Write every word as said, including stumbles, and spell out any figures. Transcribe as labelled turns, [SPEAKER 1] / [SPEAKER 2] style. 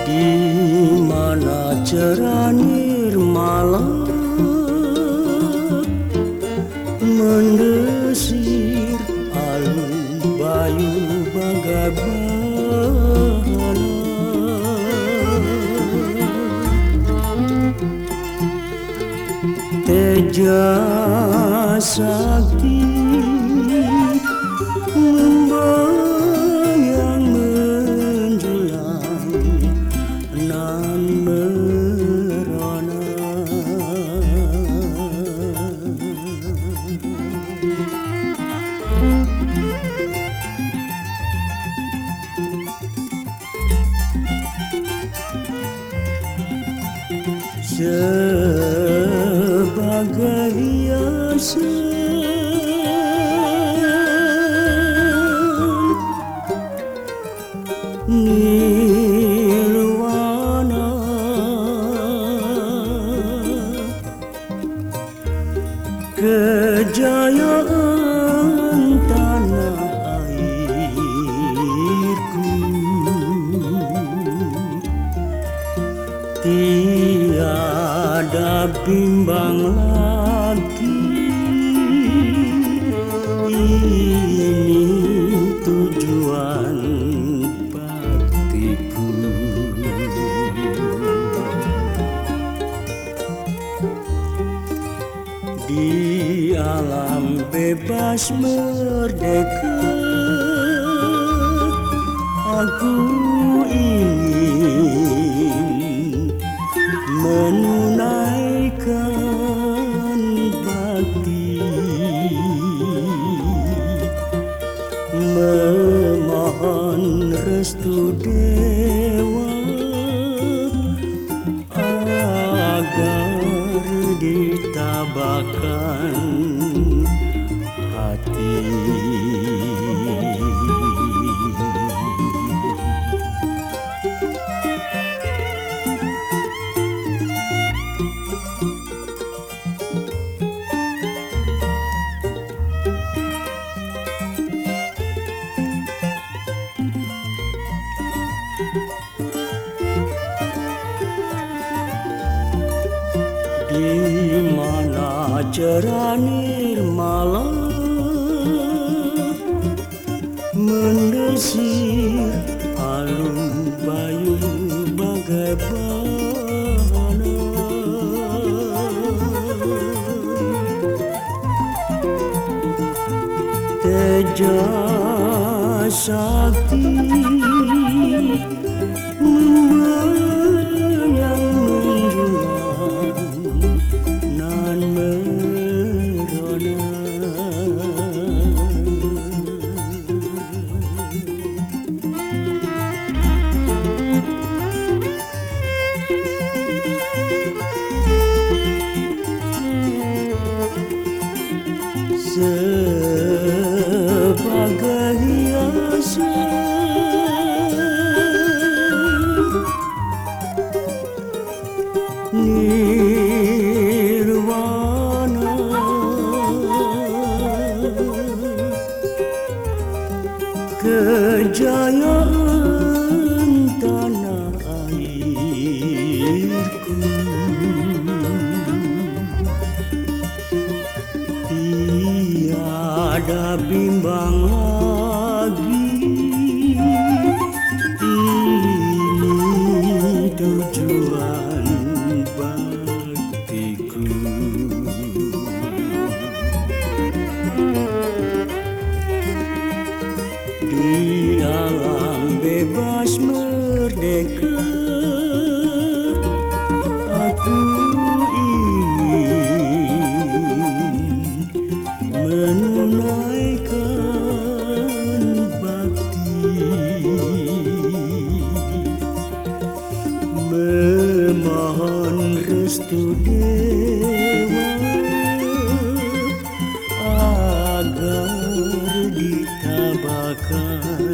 [SPEAKER 1] Di mana cerah nirmala mendesir alun bayu bagai bahana, teja sakti membayang menjulang nan merana. Sebagai hiasan nirwana, kejayaan tanah airku tiada bimbang lagi. Ini tujuan baktiku. Di alam bebas merdeka aku ingin menunaikan bakti, memohon restu dewa agar ditabakan hati. Di mana cerah nirmala mendesir alun bayu bagai bahana, teja sakti membayang menjulang nan merana. Sebagai hiasan nirwana, kejayaan tanah airku tiada bimbang lagi. Ini tujuan baktiku. Di alam bebas merdeka aku ingin menunaikan bakti, memohon restu dewa agar ditabakan